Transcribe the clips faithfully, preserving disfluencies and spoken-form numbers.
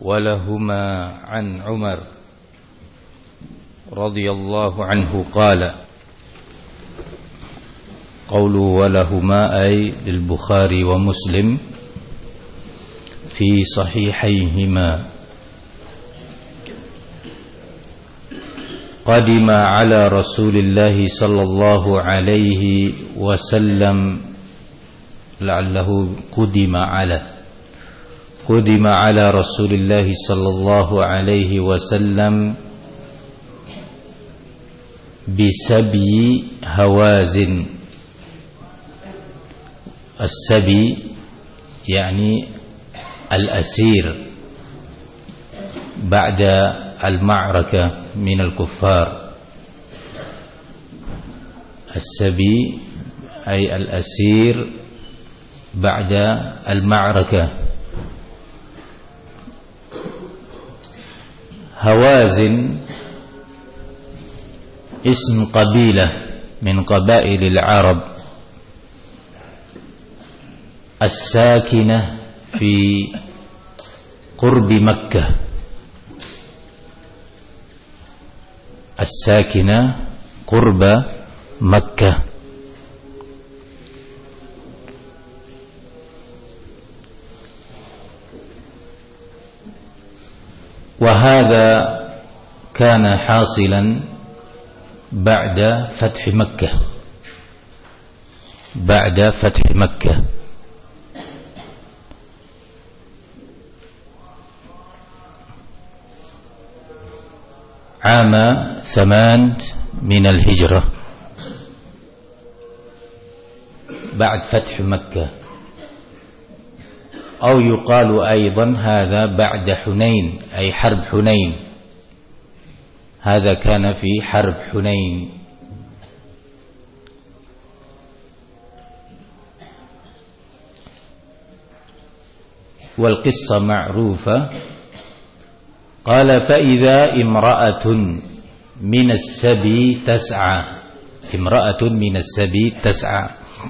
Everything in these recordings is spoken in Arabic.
ولهما عن عمر رضي الله عنه قال قوله ولهما أي للبخاري ومسلم في صحيحيهما قدم على رسول الله صلى الله عليه وسلم لعله قدم على قدم على رسول الله صلى الله عليه وسلم بسبي هوازن. السبي يعني الأسير بعد المعركة من الكفار. السبي أي الأسير بعد المعركة. هوازن اسم قبيلة من قبائل العرب الساكنة في قرب مكة، الساكنة قرب مكة. وهذا كان حاصلا بعد فتح مكة، بعد فتح مكة عام ثمان من الهجرة، بعد فتح مكة. أو يقال أيضا هذا بعد حنين أي حرب حنين، هذا كان في حرب حنين. والقصة معروفة. قال فإذا امرأة من السبي تسعى، امرأة من السبي تسعى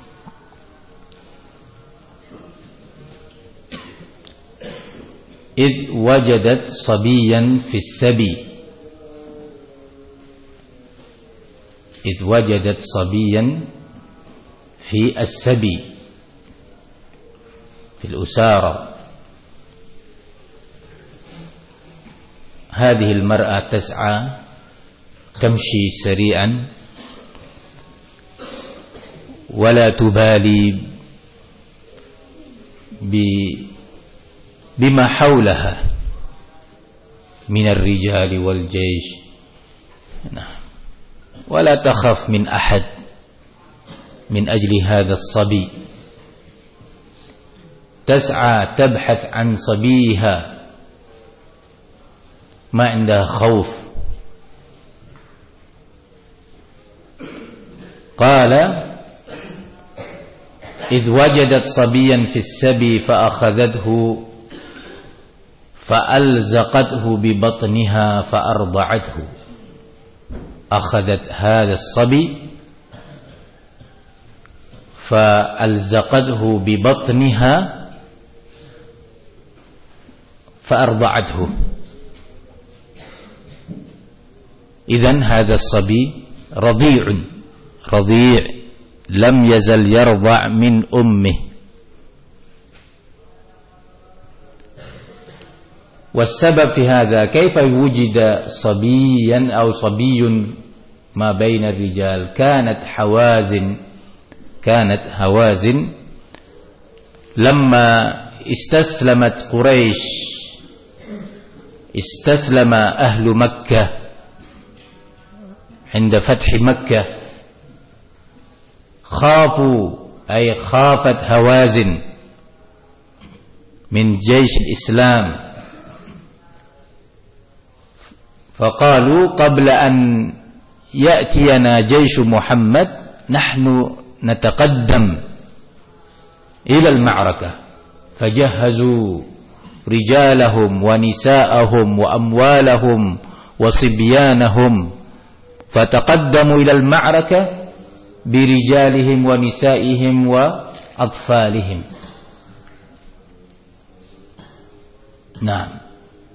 إذ وجدت صبيا في السبي، إذ وجدت صبيا في السبي في الأسارة. هذه المرأة تسعى تمشي سريعا ولا تبالي بما حولها من الرجال والجيش، ولا تخاف من أحد من أجل هذا الصبي. تسعى تبحث عن صبيها، ما عندها خوف. قال إذ وجدت صبيا في السبي فأخذته فألزقته ببطنها فأرضعته. أخذت هذا الصبي فألزقته ببطنها فأرضعته. إذن هذا الصبي رضيع، رضيع لم يزل يرضع من أمه. والسبب في هذا كيف وجد صبيا أو صبي ما بين الرجال؟ كانت حوازن، كانت هوازن لما استسلمت قريش، استسلم أهل مكة عند فتح مكة، خافوا أي خافت هوازن من جيش الإسلام، فقالوا قبل أن يأتينا جيش محمد نحن نتقدم إلى المعركة. فجهزوا رجالهم ونساءهم وأموالهم وصبيانهم، فتقدموا إلى المعركة برجالهم ونسائهم وأطفالهم. نعم.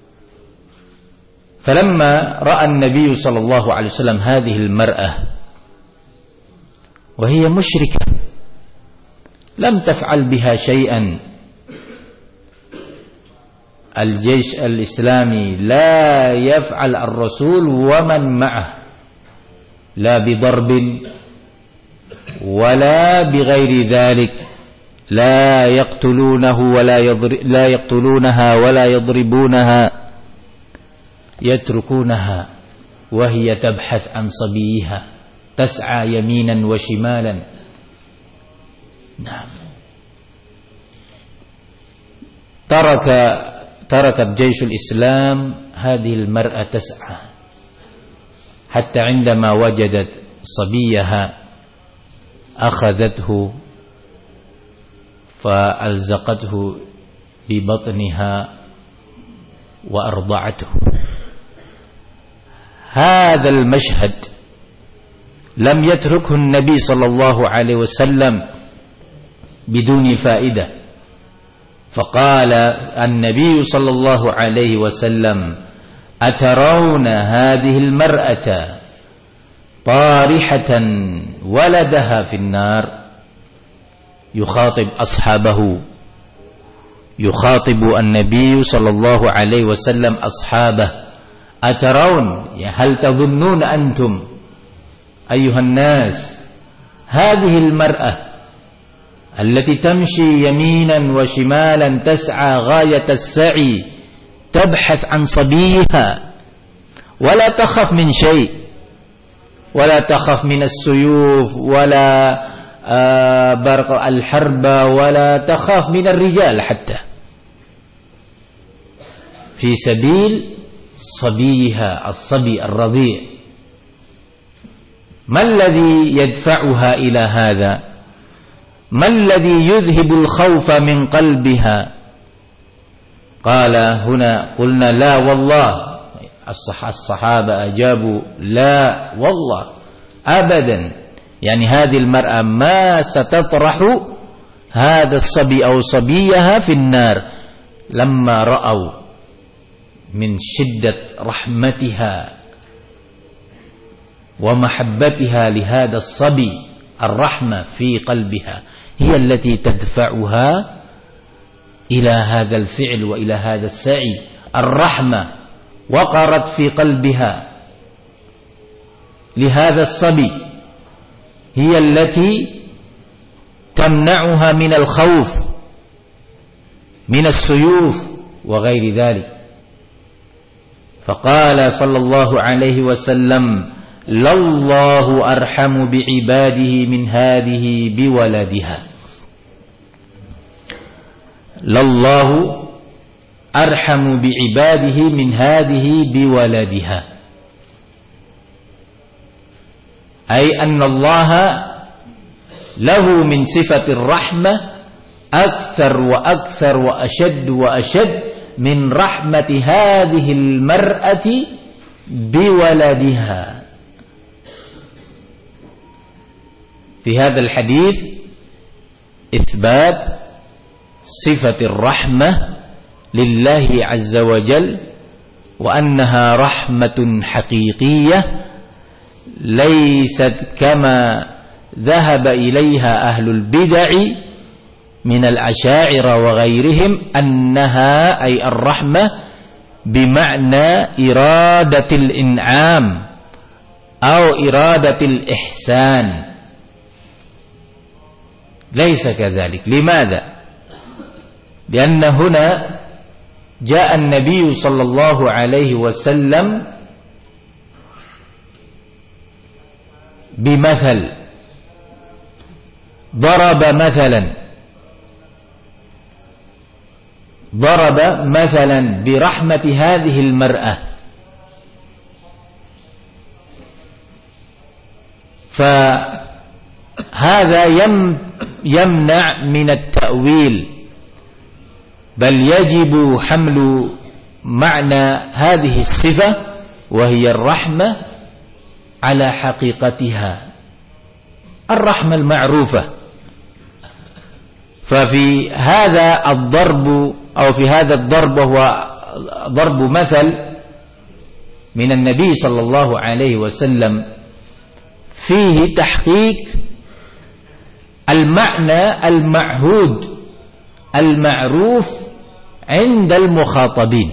فلما رأى النبي صلى الله عليه وسلم هذه المرأة وهي مشركة لم تفعل بها شيئا، الجيش الإسلامي لا يفعل الرسول ومن معه لا بضرب ولا بغير ذلك، لا يقتلونه ولا يضرب لا يقتلونها ولا يضربونها، يتركونها وهي تبحث عن صبيها تسعى يمينا وشمالا. نعم، ترك تركت جيش الإسلام هذه المرأة تسعى حتى عندما وجدت صبيها أخذته فألزقته ببطنها وأرضعته. هذا المشهد لم يتركه النبي صلى الله عليه وسلم بدون فائدة، فقال النبي صلى الله عليه وسلم: أترون هذه المرأة طارحة ولدها في النار؟ يخاطب أصحابه، يخاطب النبي صلى الله عليه وسلم أصحابه: أترون، هل تظنون أنتم أيها الناس هذه المرأة التي تمشي يمينا وشمالا تسعى غاية السعي تبحث عن صبيها ولا تخف من شيء، ولا تخف من السيوف ولا آه برق الحرب ولا تخاف من الرجال حتى، في سبيل صبيها الصبي الرضيع. ما الذي يدفعها إلى هذا؟ ما الذي يذهب الخوف من قلبها؟ قال هنا قلنا: لا والله. الصحابة أجابوا: لا والله أبدا، يعني هذه المرأة ما ستطرح هذا الصبي أو صبيها في النار. لما رأوا من شدة رحمتها ومحبتها لهذا الصبي، الرحمة في قلبها هي التي تدفعها إلى هذا الفعل وإلى هذا السعي. الرحمة وقرت في قلبها لهذا الصبي هي التي تمنعها من الخوف من السيوف وغير ذلك. فقال صلى الله عليه وسلم: لله أرحم بعباده من هذه بولدها. لله أرحم بعباده من هذه بولدها، أي أن الله له من صفة الرحمة أكثر وأكثر وأشد وأشد من رحمة هذه المرأة بولدها. في هذا الحديث إثبات صفة الرحمة لله عز وجل، وأنها رحمة حقيقية ليست كما ذهب إليها أهل البدع من الأشاعرة وغيرهم، أنها أي الرحمة بمعنى إرادة الإنعام أو إرادة الإحسان. ليس كذلك. لماذا؟ لأن هنا جاء النبي صلى الله عليه وسلم بمثل، ضرب مثلا ضرب مثلا برحمة هذه المرأة، فهذا يمنع من التأويل، بل يجب حمل معنى هذه الصفة وهي الرحمة على حقيقتها، الرحمة المعروفة. ففي هذا الضرب أو في هذا الضرب وهو ضرب مثل minan Nabi sallallahu alaihi wasallam fihi tahqiq al-ma'na al-ma'hud al-ma'ruf 'inda al-mukhatabin.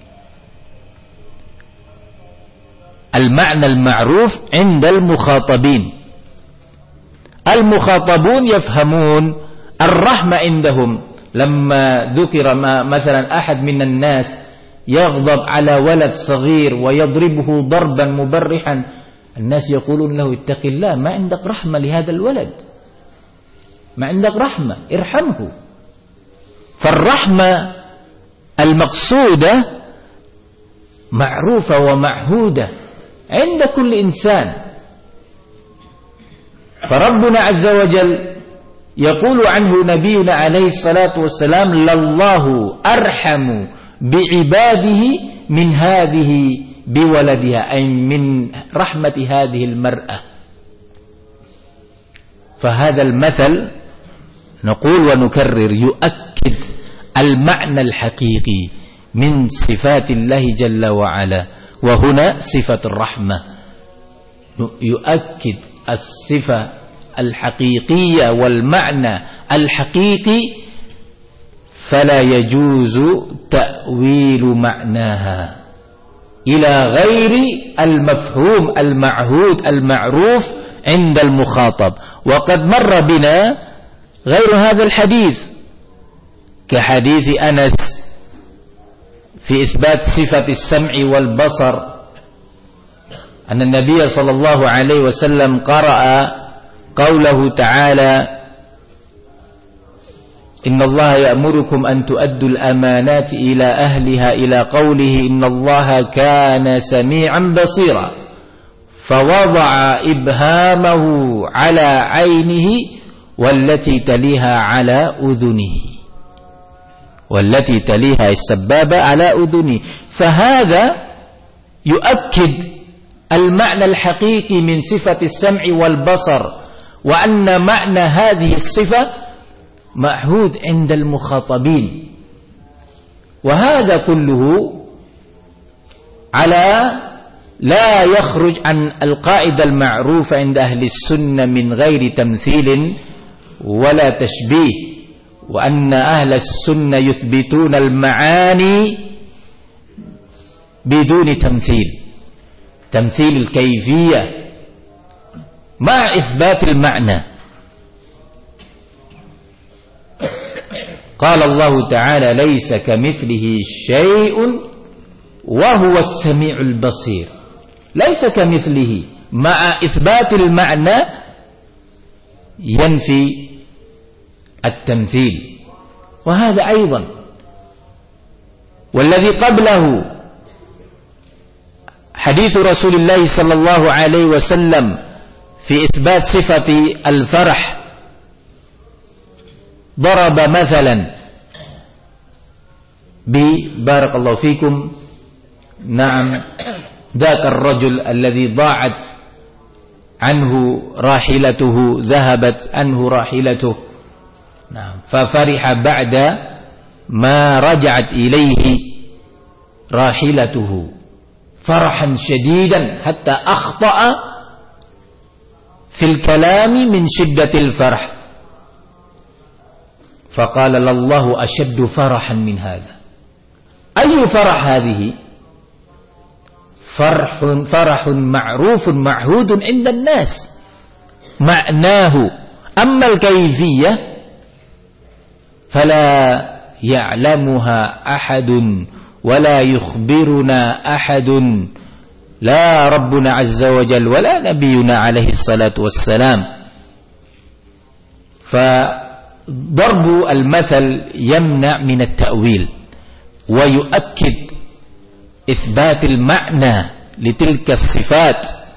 Al-ma'na al-ma'ruf 'inda al-mukhatabin. Al-mukhatabun yafhamun ar-rahma indahum. Lamma dhukira ma mathalan ahad minan nas yaghdab ala walad saghir wa yadribuhu darban mubarrihan, an-nas yaqulun lahu ittaqillah, ma 'indak rahma li hadzal walad, ma 'indak rahma, irhamhu. Far-rahma al-maqsuda ma'rufa wa ma'huda 'inda kulli insan. فربنا عز وجل يقول عنه نبينا عليه الصلاة والسلام لله أرحم بعباده من هذه بولدها، أي من رحمة هذه المرأة. فهذا المثل نقول ونكرر يؤكد المعنى الحقيقي من صفات الله جل وعلا، وهنا صفة الرحمة، يؤكد الصفة الحقيقية والمعنى الحقيقي، فلا يجوز تأويل معناها إلى غير المفهوم المعهود المعروف عند المخاطب. وقد مر بنا غير هذا الحديث كحديث أنس في إثبات صفة السمع والبصر، أن النبي صلى الله عليه وسلم قرأ قوله تعالى إن الله يأمركم أن تؤدوا الأمانات إلى أهلها إلى قوله إن الله كان سميعا بصيرا، فوضع إبهامه على عينه والتي تليها على أذنه، والتي تليها السبابة على أذنه. فهذا يؤكد المعنى الحقيقي من صفة السمع والبصر، وأن معنى هذه الصفة معهود عند المخاطبين. وهذا كله على لا يخرج عن القاعدة المعروفة عند أهل السنة من غير تمثيل ولا تشبيه، وأن أهل السنة يثبتون المعاني بدون تمثيل، تمثيل الكيفية مع إثبات المعنى. قال الله تعالى ليس كمثله شيء وهو السميع البصير، ليس كمثله، مع إثبات المعنى ينفي التمثيل. وهذا أيضا والذي قبله حديث رسول الله صلى الله عليه وسلم في إثبات صفة الفرح، ضرب مثلا ببارك الله فيكم نعم ذاك الرجل الذي ضاعت عنه راحلته، ذهبت عنه راحلته، نعم، ففرح بعد ما رجعت إليه راحلته فرحا شديدا حتى أخطأ في الكلام من شدة الفرح، فقال لله أشد فرحا من هذا. أي فرح هذه؟ فرح فرح معروف معهود عند الناس معناه، أما الكيفية فلا يعلمها أحد ولا يخبرنا أحد، لا ربنا عز وجل ولا نبينا عليه الصلاة والسلام. فضرب المثل يمنع من التأويل ويؤكد إثبات المعنى لتلك الصفات،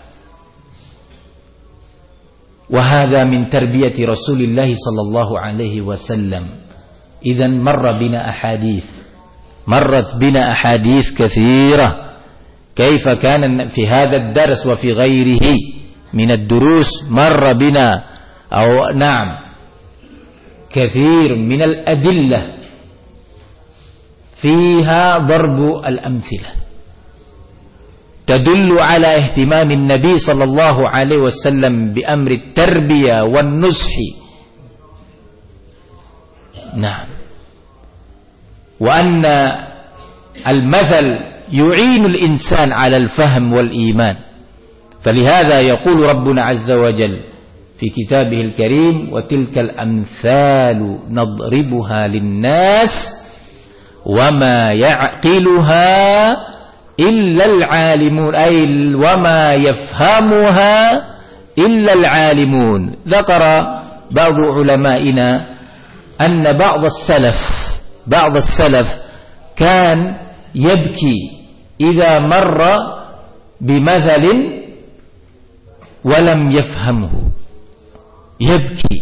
وهذا من تربية رسول الله صلى الله عليه وسلم. إذن مر بنا أحاديث مرت بنا أحاديث كثيرة كيف كان في هذا الدرس وفي غيره من الدروس، مر بنا أو نعم كثير من الأدلة فيها ضرب الأمثلة. تدل على اهتمام النبي صلى الله عليه وسلم بأمر التربية والنصح. نعم. وأن المثل يعين الإنسان على الفهم والإيمان. فلهذا يقول ربنا عز وجل في كتابه الكريم: وتلك الأمثال نضربها للناس وما يعقلها إلا العالمون، أي وما يفهمها إلا العالمون. ذكر بعض علمائنا أن بعض السلف بعض السلف كان يبكي إذا مر بمثل ولم يفهمه، يبكي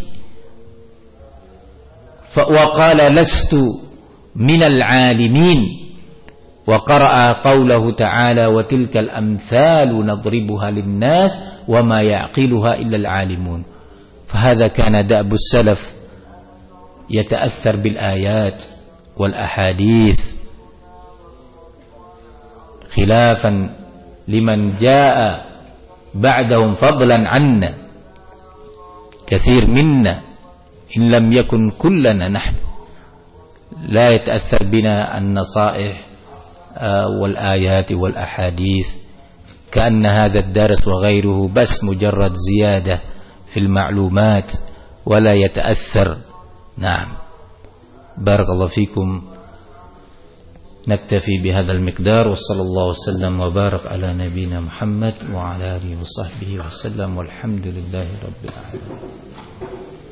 وقال: لست من العالمين. وقرأ قوله تعالى: وتلك الأمثال نضربها للناس وما يعقلها إلا العالمون. فهذا كان دأب السلف، يتأثر بالآيات والأحاديث، خلافا لمن جاء بعدهم فضلا عنا، كثير منا إن لم يكن كلنا نحن لا يتأثر بنا النصائح والآيات والأحاديث، كأن هذا الدرس وغيره بس مجرد زيادة في المعلومات ولا يتأثر. نعم. بارك الله فيكم. نكتفي بهذا المقدار، وصلى الله وسلم وبارك على نبينا محمد وعلى آله وصحبه وسلم، والحمد لله رب العالمين.